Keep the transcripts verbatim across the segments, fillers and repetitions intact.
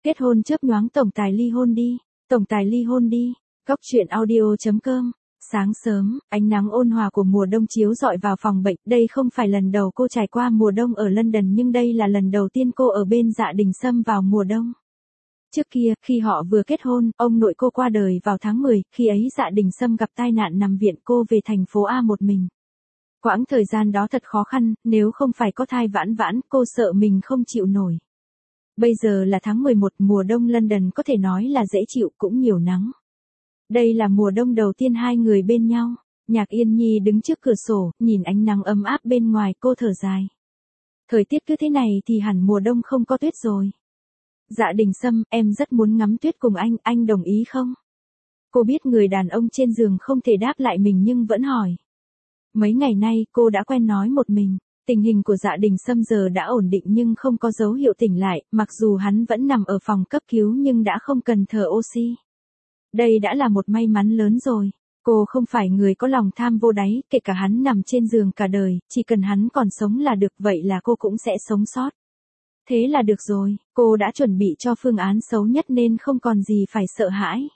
Kết hôn chớp nhoáng tổng tài ly hôn đi, tổng tài ly hôn đi. Góc truyện audio chấm com. Sáng sớm, ánh nắng ôn hòa của mùa đông chiếu rọi vào phòng bệnh, đây không phải lần đầu cô trải qua mùa đông ở London nhưng đây là lần đầu tiên cô ở bên Dạ Đình Sâm vào mùa đông. Trước kia, khi họ vừa kết hôn, ông nội cô qua đời vào tháng mười, khi ấy Dạ Đình Sâm gặp tai nạn nằm viện cô về thành phố A một mình. Quãng thời gian đó thật khó khăn, nếu không phải có thai vãn vãn, cô sợ mình không chịu nổi. Bây giờ là tháng mười một, mùa đông London có thể nói là dễ chịu, cũng nhiều nắng. Đây là mùa đông đầu tiên hai người bên nhau. Nhạc Yên Nhi đứng trước cửa sổ, nhìn ánh nắng ấm áp bên ngoài, cô thở dài. Thời tiết cứ thế này thì hẳn mùa đông không có tuyết rồi. Dạ Đình Sâm, em rất muốn ngắm tuyết cùng anh, anh đồng ý không? Cô biết người đàn ông trên giường không thể đáp lại mình nhưng vẫn hỏi. Mấy ngày nay, cô đã quen nói một mình. Tình hình của Dạ Đình Sâm giờ đã ổn định nhưng không có dấu hiệu tỉnh lại, mặc dù hắn vẫn nằm ở phòng cấp cứu nhưng đã không cần thở oxy. Đây đã là một may mắn lớn rồi. Cô không phải người có lòng tham vô đáy, kể cả hắn nằm trên giường cả đời, chỉ cần hắn còn sống là được, vậy là cô cũng sẽ sống sót. Thế là được rồi, cô đã chuẩn bị cho phương án xấu nhất nên không còn gì phải sợ hãi.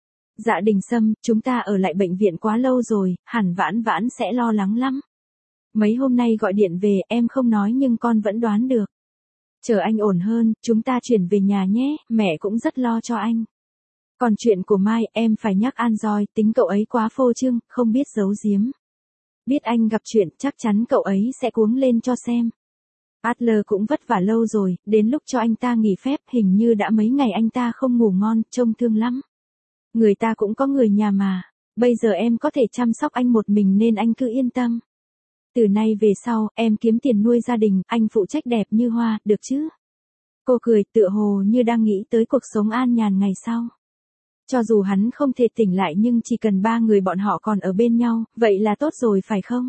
Dạ Đình Sâm, chúng ta ở lại bệnh viện quá lâu rồi, hẳn Vãn Vãn sẽ lo lắng lắm. Mấy hôm nay gọi điện về, em không nói nhưng con vẫn đoán được. Chờ anh ổn hơn, chúng ta chuyển về nhà nhé, mẹ cũng rất lo cho anh. Còn chuyện của Mai, em phải nhắc An Doi, tính cậu ấy quá phô trương, không biết giấu giếm. Biết anh gặp chuyện, chắc chắn cậu ấy sẽ cuống lên cho xem. Adler cũng vất vả lâu rồi, đến lúc cho anh ta nghỉ phép, hình như đã mấy ngày anh ta không ngủ ngon, trông thương lắm. Người ta cũng có người nhà mà, bây giờ em có thể chăm sóc anh một mình nên anh cứ yên tâm. Từ nay về sau, em kiếm tiền nuôi gia đình, anh phụ trách đẹp như hoa, được chứ? Cô cười, tựa hồ như đang nghĩ tới cuộc sống an nhàn ngày sau. Cho dù hắn không thể tỉnh lại nhưng chỉ cần ba người bọn họ còn ở bên nhau, vậy là tốt rồi phải không?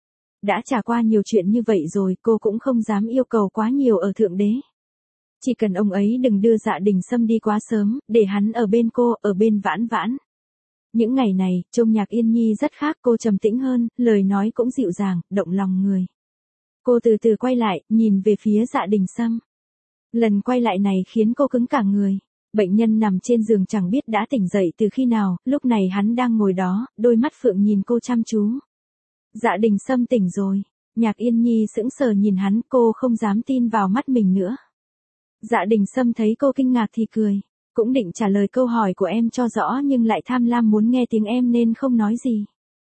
Đã trải qua nhiều chuyện như vậy rồi, cô cũng không dám yêu cầu quá nhiều ở Thượng Đế. Chỉ cần ông ấy đừng đưa Dạ Đình Sâm đi quá sớm, để hắn ở bên cô, ở bên Vãn Vãn. Những ngày này, trông Nhạc Yên Nhi rất khác, cô trầm tĩnh hơn, lời nói cũng dịu dàng, động lòng người. Cô từ từ quay lại, nhìn về phía Dạ Đình Sâm. Lần quay lại này khiến cô cứng cả người. Bệnh nhân nằm trên giường chẳng biết đã tỉnh dậy từ khi nào, lúc này hắn đang ngồi đó, đôi mắt phượng nhìn cô chăm chú. Dạ Đình Sâm tỉnh rồi. Nhạc Yên Nhi sững sờ nhìn hắn, cô không dám tin vào mắt mình nữa. Dạ Đình Sâm thấy cô kinh ngạc thì cười. Cũng định trả lời câu hỏi của em cho rõ nhưng lại tham lam muốn nghe tiếng em nên không nói gì.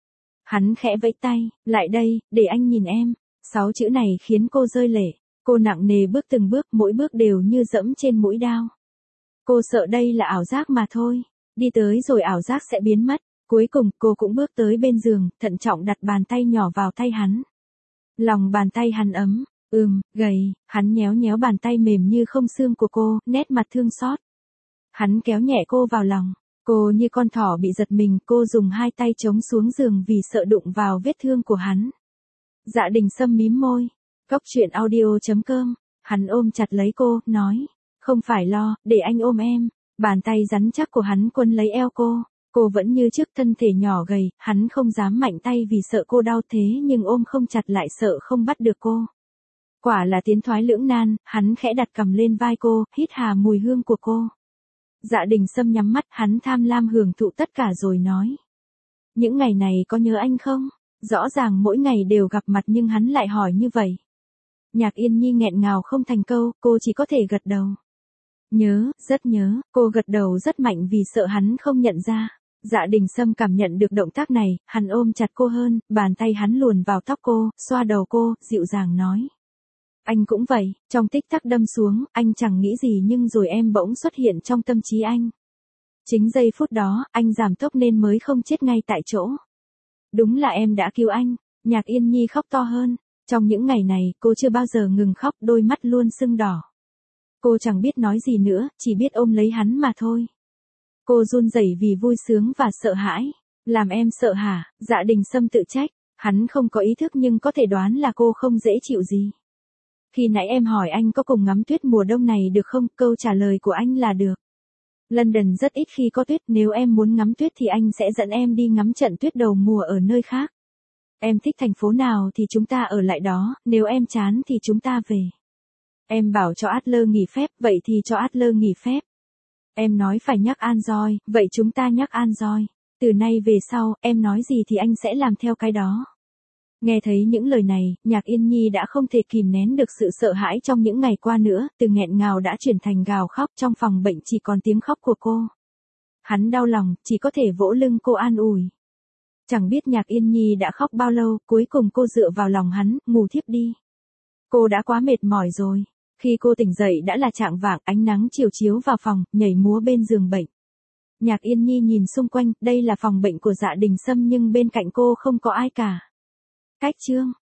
Hắn khẽ vẫy tay, lại đây, để anh nhìn em. Sáu chữ này khiến cô rơi lệ. Cô nặng nề bước từng bước, mỗi bước đều như dẫm trên mũi đao. Cô sợ đây là ảo giác mà thôi. Đi tới rồi ảo giác sẽ biến mất. Cuối cùng, cô cũng bước tới bên giường, thận trọng đặt bàn tay nhỏ vào tay hắn. Lòng bàn tay hắn ấm, ừm, gầy, hắn nhéo nhéo bàn tay mềm như không xương của cô, nét mặt thương xót. Hắn kéo nhẹ cô vào lòng. Cô như con thỏ bị giật mình, cô dùng hai tay chống xuống giường vì sợ đụng vào vết thương của hắn. Dạ Đình Sâm mím môi. Góc truyện audio chấm com. Hắn ôm chặt lấy cô, nói. Không phải lo, để anh ôm em. Bàn tay rắn chắc của hắn quấn lấy eo cô. Cô vẫn như trước, thân thể nhỏ gầy, hắn không dám mạnh tay vì sợ cô đau thế nhưng ôm không chặt lại sợ không bắt được cô. Quả là tiến thoái lưỡng nan, hắn khẽ đặt cằm lên vai cô, hít hà mùi hương của cô. Dạ Đình Sâm nhắm mắt, hắn tham lam hưởng thụ tất cả rồi nói. Những ngày này có nhớ anh không? Rõ ràng mỗi ngày đều gặp mặt nhưng hắn lại hỏi như vậy. Nhạc Yên Nhi nghẹn ngào không thành câu, cô chỉ có thể gật đầu. Nhớ, rất nhớ, cô gật đầu rất mạnh vì sợ hắn không nhận ra. Dạ Đình Sâm cảm nhận được động tác này, hắn ôm chặt cô hơn, bàn tay hắn luồn vào tóc cô, xoa đầu cô, dịu dàng nói. Anh cũng vậy, trong tích tắc đâm xuống, anh chẳng nghĩ gì nhưng rồi em bỗng xuất hiện trong tâm trí anh. Chính giây phút đó, anh giảm tốc nên mới không chết ngay tại chỗ. Đúng là em đã cứu anh. Nhạc Yên Nhi khóc to hơn. Trong những ngày này, cô chưa bao giờ ngừng khóc, đôi mắt luôn sưng đỏ. Cô chẳng biết nói gì nữa, chỉ biết ôm lấy hắn mà thôi. Cô run rẩy vì vui sướng và sợ hãi. Làm em sợ hả? Dạ Đình Sâm tự trách. Hắn không có ý thức nhưng có thể đoán là cô không dễ chịu gì. Khi nãy em hỏi anh có cùng ngắm tuyết mùa đông này được không? Câu trả lời của anh là được. London rất ít khi có tuyết, nếu em muốn ngắm tuyết thì anh sẽ dẫn em đi ngắm trận tuyết đầu mùa ở nơi khác. Em thích thành phố nào thì chúng ta ở lại đó, nếu em chán thì chúng ta về. Em bảo cho Adler nghỉ phép, vậy thì cho Adler nghỉ phép. Em nói phải nhắc An Doi, vậy chúng ta nhắc An Doi. Từ nay về sau, em nói gì thì anh sẽ làm theo cái đó. Nghe thấy những lời này, Nhạc Yên Nhi đã không thể kìm nén được sự sợ hãi trong những ngày qua nữa, từ nghẹn ngào đã chuyển thành gào khóc, trong phòng bệnh chỉ còn tiếng khóc của cô. Hắn đau lòng, chỉ có thể vỗ lưng cô an ủi. Chẳng biết Nhạc Yên Nhi đã khóc bao lâu, cuối cùng cô dựa vào lòng hắn, ngủ thiếp đi. Cô đã quá mệt mỏi rồi. Khi cô tỉnh dậy đã là chạng vạng, ánh nắng chiều chiếu vào phòng, nhảy múa bên giường bệnh. Nhạc Yên Nhi nhìn xung quanh, đây là phòng bệnh của Dạ Đình Sâm nhưng bên cạnh cô không có ai cả. Cách chương